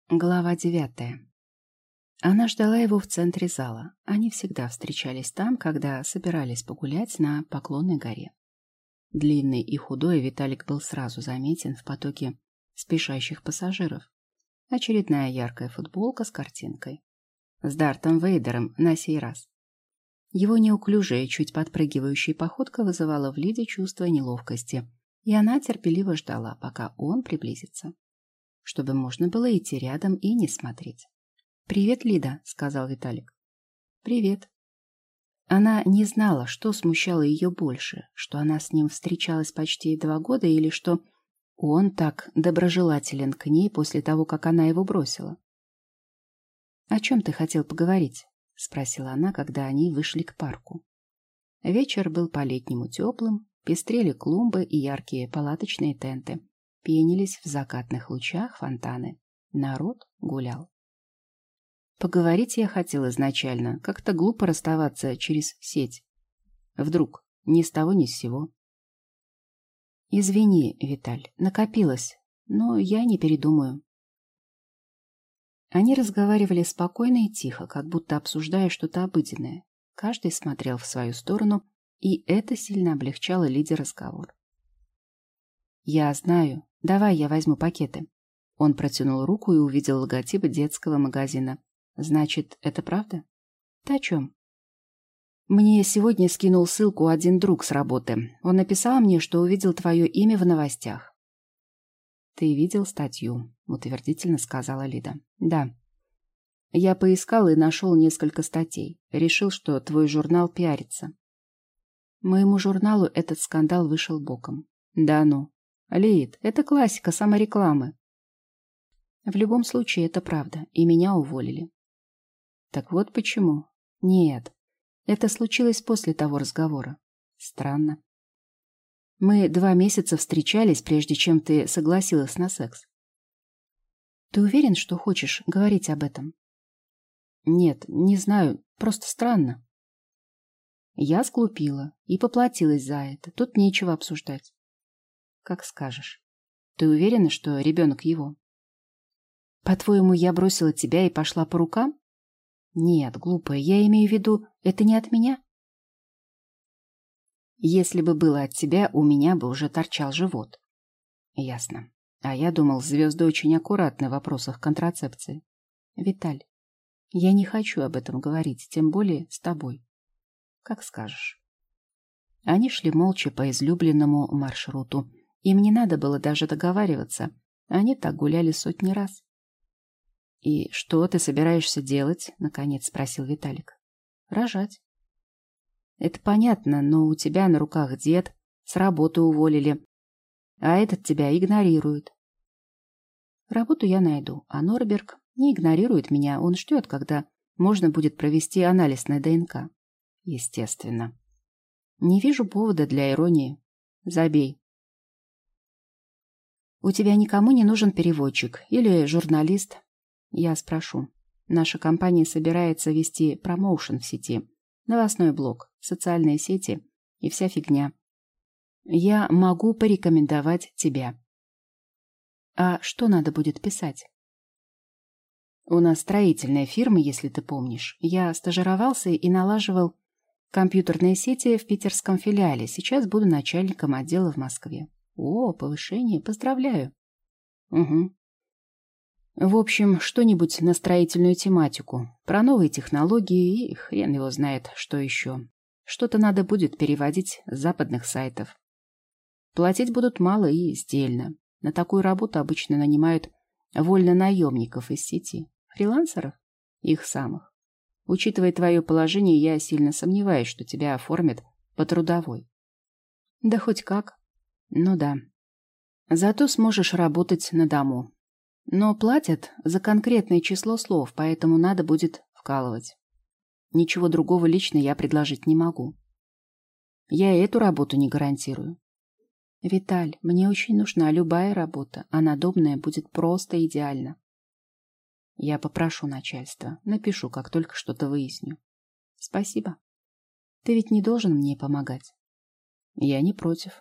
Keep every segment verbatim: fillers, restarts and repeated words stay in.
Глава девятая. Она ждала его в центре зала. Они всегда встречались там, когда собирались погулять на Поклонной горе. Длинный и худой, Виталик был сразу заметен в потоке спешащих пассажиров. Очередная яркая футболка с картинкой. С Дартом Вейдером на сей раз. Его неуклюжая, чуть подпрыгивающая походка вызывала в Лиде чувство неловкости, и она терпеливо ждала, пока он приблизится, чтобы можно было идти рядом и не смотреть. «Привет, Лида», — сказал Виталик. «Привет». Она не знала, что смущало ее больше, что она с ним встречалась почти два года или что он так доброжелателен к ней после того, как она его бросила. «О чем ты хотел поговорить?» — спросила она, когда они вышли к парку. Вечер был по-летнему теплым, пестрели клумбы и яркие палаточные тенты. Пенились в закатных лучах фонтаны. Народ гулял. Поговорить я хотел изначально. Как-то глупо расставаться через сеть. Вдруг, ни с того ни с сего. Извини, Виталь, накопилось, но я не передумаю. Они разговаривали спокойно и тихо, как будто обсуждая что-то обыденное. Каждый смотрел в свою сторону, и это сильно облегчало Лиде разговор. «Я знаю. Давай я возьму пакеты». Он протянул руку и увидел логотип детского магазина. «Значит, это правда?» «Ты о чем?» «Мне сегодня скинул ссылку один друг с работы. Он написал мне, что увидел твое имя в новостях». «Ты видел статью?» — утвердительно сказала Лида. «Да. Я поискал и нашел несколько статей. Решил, что твой журнал пиарится». Моему журналу этот скандал вышел боком. «Да ну. Лид, это классика саморекламы». В любом случае, это правда, и меня уволили. Так вот почему. Нет, это случилось после того разговора. Странно. Мы два месяца встречались, прежде чем ты согласилась на секс. Ты уверен, что хочешь говорить об этом? Нет, не знаю, просто странно. Я сглупила и поплатилась за это. Тут нечего обсуждать. Как скажешь. Ты уверена, что ребенок его? По-твоему, я бросила тебя и пошла по рукам? Нет, глупая, я имею в виду, это не от меня. Если бы было от тебя, у меня бы уже торчал живот. Ясно. А я думал, звезды очень аккуратны в вопросах контрацепции. Виталь, я не хочу об этом говорить, тем более с тобой. Как скажешь. Они шли молча по излюбленному маршруту. Им не надо было даже договариваться. Они так гуляли сотни раз. «И что ты собираешься делать?» — наконец спросил Виталик. «Рожать». «Это понятно, но у тебя на руках дед, с работы уволили, а этот тебя игнорирует». «Работу я найду, а Норберг не игнорирует меня, он ждет, когда можно будет провести анализ на ДНК». «Естественно». «Не вижу повода для иронии. Забей». «У тебя никому не нужен переводчик или журналист?» «Я спрошу. Наша компания собирается вести промоушен в сети, новостной блог, социальные сети и вся фигня. Я могу порекомендовать тебя». «А что надо будет писать?» «У нас строительная фирма, если ты помнишь. Я стажировался и налаживал компьютерные сети в питерском филиале. Сейчас буду начальником отдела в Москве». «О, повышение, поздравляю». «Угу». В общем, что-нибудь на строительную тематику, про новые технологии и хрен его знает, что еще. Что-то надо будет переводить с западных сайтов. Платить будут мало и сдельно. На такую работу обычно нанимают вольнонаемников из сети. Фрилансеров? Их самых. Учитывая твое положение, я сильно сомневаюсь, что тебя оформят по трудовой. Да хоть как. Ну да. Зато сможешь работать на дому. Но платят за конкретное число слов, поэтому надо будет вкалывать. Ничего другого лично я предложить не могу. Я и эту работу не гарантирую. Виталь, мне очень нужна любая работа, а надобная будет просто идеально. Я попрошу начальство, напишу, как только что-то выясню. Спасибо. Ты ведь не должен мне помогать. Я не против.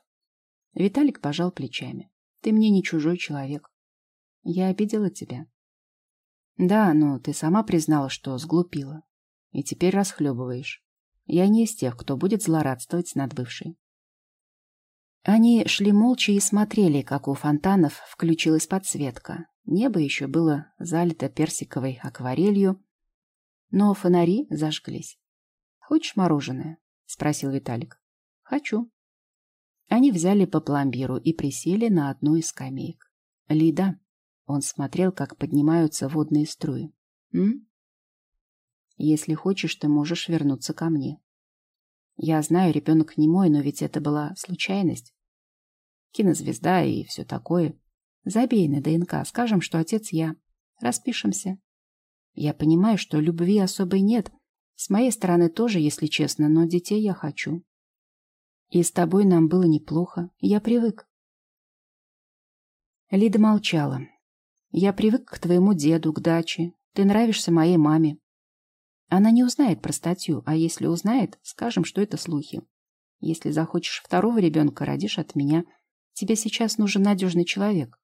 Виталик пожал плечами. Ты мне не чужой человек. Я обидела тебя? Да, но ты сама признала, что сглупила. И теперь расхлебываешь. Я не из тех, кто будет злорадствовать над бывшей. Они шли молча и смотрели, как у фонтанов включилась подсветка. Небо еще было залито персиковой акварелью, но фонари зажглись. «Хочешь мороженое?» — спросил Виталик. «Хочу». Они взяли по пломбиру и присели на одну из скамеек. «Лида», — он смотрел, как поднимаются водные струи. «М? Если хочешь, ты можешь вернуться ко мне. Я знаю, ребенок не мой, но ведь это была случайность. Кинозвезда и все такое. Забей на ДНК, скажем, что отец я. Распишемся. Я понимаю, что любви особой нет. С моей стороны тоже, если честно, но детей я хочу. И с тобой нам было неплохо. Я привык». Лида молчала. «Я привык к твоему деду, к даче. Ты нравишься моей маме. Она не узнает про статью, а если узнает, скажем, что это слухи. Если захочешь второго ребенка, родишь от меня. Тебе сейчас нужен надежный человек».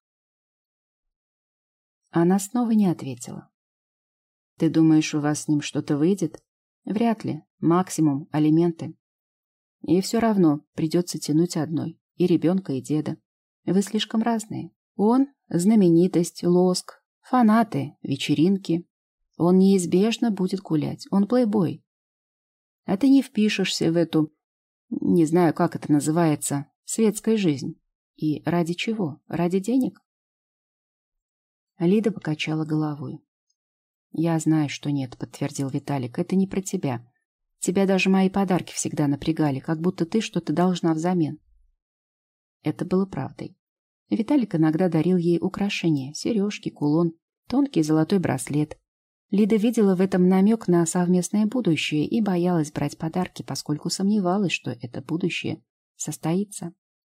Она снова не ответила. «Ты думаешь, у вас с ним что-то выйдет?» «Вряд ли. Максимум алименты. И все равно придется тянуть одной. И ребенка, и деда. Вы слишком разные. Он — знаменитость, лоск, фанаты, вечеринки. Он неизбежно будет гулять. Он плейбой. А ты не впишешься в эту, не знаю, как это называется, светская жизнь. И ради чего? Ради денег?» Лида покачала головой. «Я знаю, что нет», — подтвердил Виталик. «Это не про тебя. Тебя даже мои подарки всегда напрягали, как будто ты что-то должна взамен». Это было правдой. Виталик иногда дарил ей украшения, сережки, кулон, тонкий золотой браслет. Лида видела в этом намек на совместное будущее и боялась брать подарки, поскольку сомневалась, что это будущее состоится.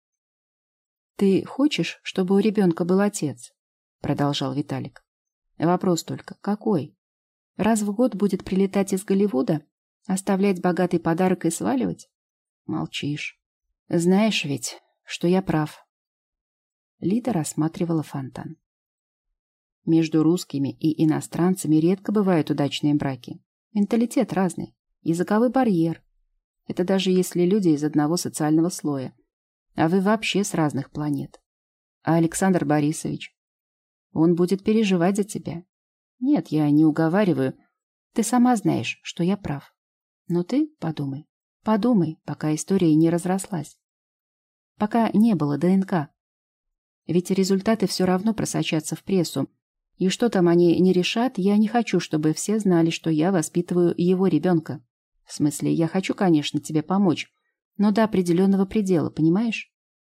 «Ты хочешь, чтобы у ребенка был отец?» — продолжал Виталик. «Вопрос только, какой? Раз в год будет прилетать из Голливуда, оставлять богатый подарок и сваливать?» «Молчишь. Знаешь ведь, что я прав». Лида рассматривала фонтан. Между русскими и иностранцами редко бывают удачные браки. Менталитет разный, языковой барьер. Это даже если люди из одного социального слоя. А вы вообще с разных планет. А Александр Борисович? Он будет переживать за тебя. Нет, я не уговариваю. Ты сама знаешь, что я прав. Но ты подумай. Подумай, пока история не разрослась. Пока не было ДНК. Ведь результаты все равно просочатся в прессу. И что там они не решат, я не хочу, чтобы все знали, что я воспитываю его ребенка. В смысле, я хочу, конечно, тебе помочь, но до определенного предела, понимаешь?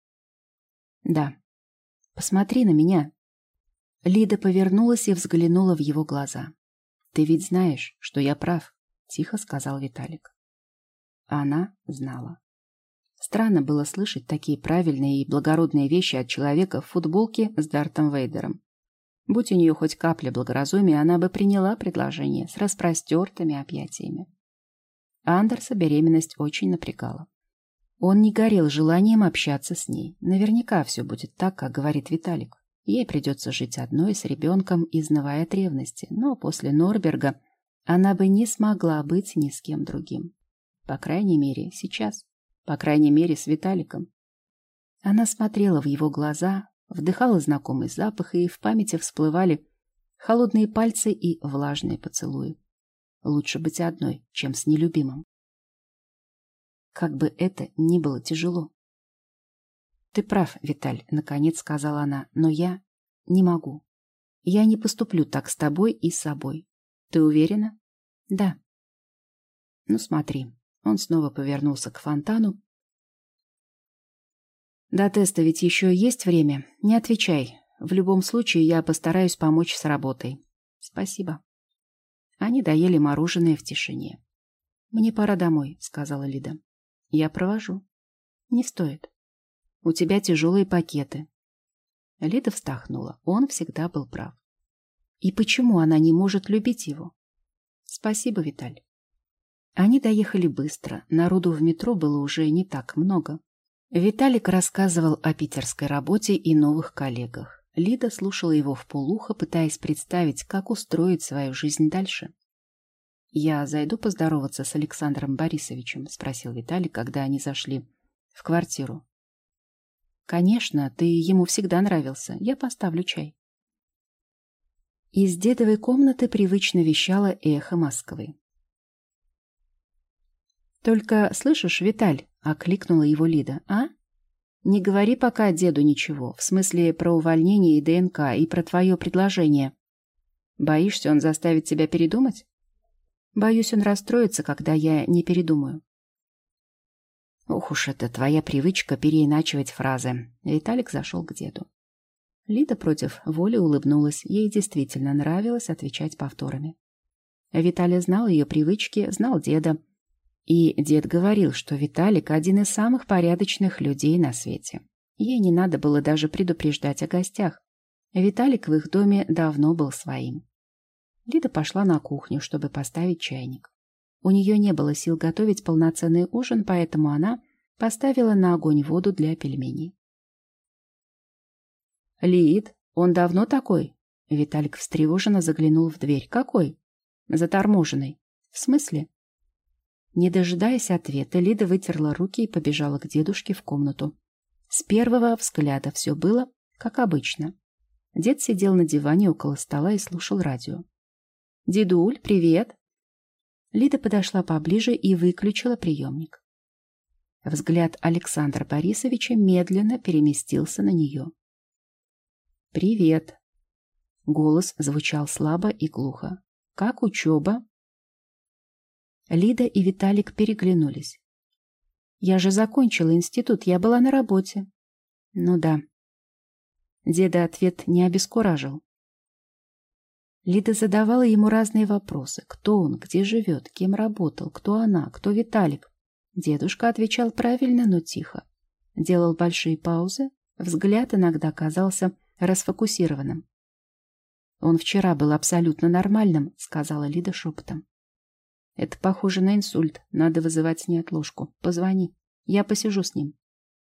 Да. Посмотри на меня. Лида повернулась и взглянула в его глаза. Ты ведь знаешь, что я прав, тихо сказал Виталик. Она знала. Странно было слышать такие правильные и благородные вещи от человека в футболке с Дартом Вейдером. Будь у нее хоть капля благоразумия, она бы приняла предложение с распростертыми объятиями. Андерса беременность очень напрягала. Он не горел желанием общаться с ней. Наверняка все будет так, как говорит Виталик. Ей придется жить одной с ребенком, изнывая от ревности, но после Норберга она бы не смогла быть ни с кем другим. По крайней мере, сейчас. По крайней мере, с Виталиком. Она смотрела в его глаза, вдыхала знакомый запах, и в памяти всплывали холодные пальцы и влажные поцелуи. Лучше быть одной, чем с нелюбимым. Как бы это ни было тяжело. «Ты прав, Виталь», — наконец сказала она, — «но я не могу. Я не поступлю так с тобой и с собой. Ты уверена?» «Да». «Ну смотри». Он снова повернулся к фонтану. «До теста ведь еще есть время? Не отвечай. В любом случае я постараюсь помочь с работой». «Спасибо». Они доели мороженое в тишине. «Мне пора домой», — сказала Лида. «Я провожу». «Не стоит. У тебя тяжелые пакеты». Лида вздохнула. Он всегда был прав. И почему она не может любить его? «Спасибо, Виталь». Они доехали быстро. Народу в метро было уже не так много. Виталик рассказывал о питерской работе и новых коллегах. Лида слушала его вполуха, пытаясь представить, как устроить свою жизнь дальше. «Я зайду поздороваться с Александром Борисовичем?» — спросил Виталий, когда они зашли в квартиру. «Конечно, ты ему всегда нравился. Я поставлю чай». Из дедовой комнаты привычно вещало эхо Москвы. «Только, слышишь, Виталь?» — окликнула его Лида. «А? Не говори пока деду ничего, в смысле про увольнение и ДНК, и про твое предложение. Боишься, он заставит тебя передумать?» «Боюсь, он расстроится, когда я не передумаю». «Ох уж это твоя привычка переиначивать фразы». Виталик зашел к деду. Лида против воли улыбнулась. Ей действительно нравилось отвечать повторами. Виталий знал ее привычки, знал деда. И дед говорил, что Виталик один из самых порядочных людей на свете. Ей не надо было даже предупреждать о гостях. Виталик в их доме давно был своим. Лида пошла на кухню, чтобы поставить чайник. У нее не было сил готовить полноценный ужин, поэтому она поставила на огонь воду для пельменей. «Лид, он давно такой?» Виталик встревоженно заглянул в дверь. «Какой?» «Заторможенный». «В смысле?» Не дожидаясь ответа, Лида вытерла руки и побежала к дедушке в комнату. С первого взгляда все было, как обычно. Дед сидел на диване около стола и слушал радио. «Дедуль, привет!» Лида подошла поближе и выключила приемник. Взгляд Александра Борисовича медленно переместился на нее. «Привет!» Голос звучал слабо и глухо. «Как учеба?» Лида и Виталик переглянулись. «Я же закончила институт, я была на работе». «Ну да». Деда ответ не обескуражил. Лида задавала ему разные вопросы. Кто он, где живет, кем работал, кто она, кто Виталик. Дедушка отвечал правильно, но тихо. Делал большие паузы, взгляд иногда казался расфокусированным. «Он вчера был абсолютно нормальным», — сказала Лида шепотом. «Это похоже на инсульт. Надо вызывать неотложку. Позвони. Я посижу с ним».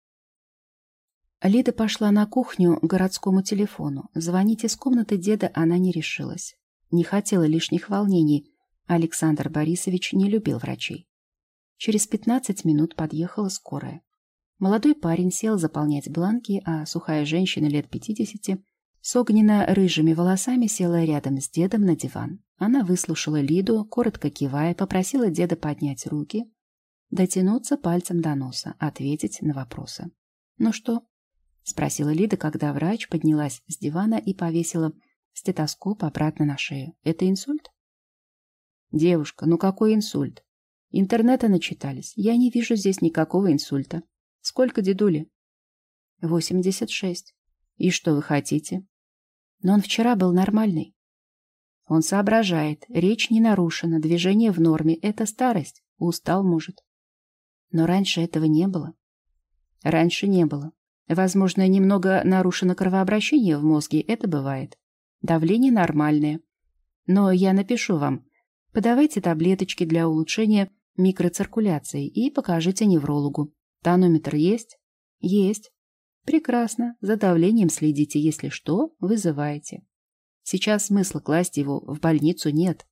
Лида пошла на кухню к городскому телефону. Звонить из комнаты деда она не решилась. Не хотела лишних волнений. Александр Борисович не любил врачей. Через пятнадцать минут подъехала скорая. Молодой парень сел заполнять бланки, а сухая женщина лет пятидесяти с огненно-рыжими волосами села рядом с дедом на диван. Она выслушала Лиду, коротко кивая, попросила деда поднять руки, дотянуться пальцем до носа, ответить на вопросы. «Ну что?» — спросила Лида, когда врач поднялась с дивана и повесила стетоскоп обратно на шею. «Это инсульт?» «Девушка, ну какой инсульт? Интернета начитались. Я не вижу здесь никакого инсульта. Сколько дедули?» «восемьдесят шесть. И что вы хотите?» «Но он вчера был нормальный». «Он соображает. Речь не нарушена, движение в норме. Это старость. Устал, может». «Но раньше этого не было». «Раньше не было. Возможно, немного нарушено кровообращение в мозге. Это бывает. Давление нормальное. Но я напишу вам. Подавайте таблеточки для улучшения микроциркуляции и покажите неврологу. Тонометр есть?» «Есть». «Прекрасно. За давлением следите. Если что, вызывайте. Сейчас смысла класть его в больницу нет».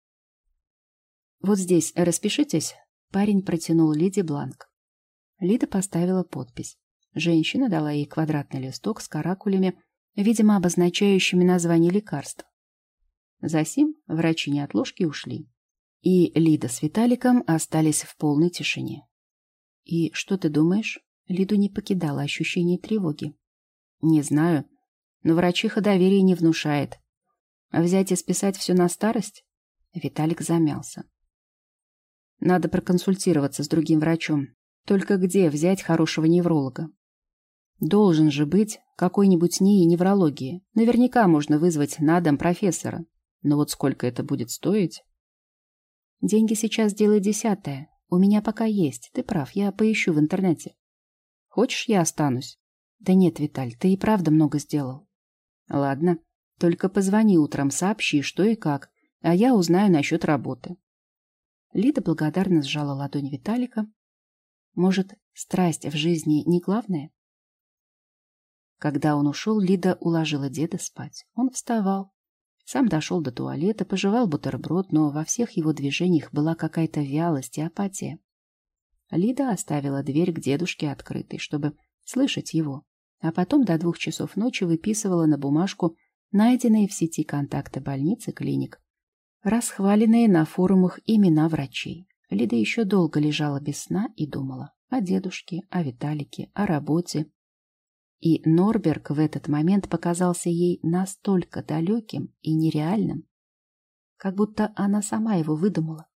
«Вот здесь распишитесь». Парень протянул Лиде бланк. Лида поставила подпись. Женщина дала ей квадратный листок с каракулями, видимо, обозначающими название лекарства. Засим врачи неотложки ушли. И Лида с Виталиком остались в полной тишине. «И что ты думаешь?» Лиду не покидало ощущение тревоги. «Не знаю, но врачиха доверия не внушает. А взять и списать все на старость?» Виталик замялся. «Надо проконсультироваться с другим врачом. Только где взять хорошего невролога? Должен же быть какой-нибудь НИИ неврологии. Наверняка можно вызвать на дом профессора. Но вот сколько это будет стоить?» «Деньги сейчас дело десятое. У меня пока есть. Ты прав, я поищу в интернете». «Хочешь, я останусь?» «Да нет, Виталь, ты и правда много сделал». «Ладно, только позвони утром, сообщи, что и как, а я узнаю насчет работы». Лида благодарно сжала ладонь Виталика. «Может, страсть в жизни не главное?» Когда он ушел, Лида уложила деда спать. Он вставал. Сам дошел до туалета, пожевал бутерброд, но во всех его движениях была какая-то вялость и апатия. Лида оставила дверь к дедушке открытой, чтобы слышать его, а потом до двух часов ночи выписывала на бумажку найденные в сети контакты больниц и клиник, расхваленные на форумах имена врачей. Лида еще долго лежала без сна и думала о дедушке, о Виталике, о работе. И Норберг в этот момент показался ей настолько далеким и нереальным, как будто она сама его выдумала.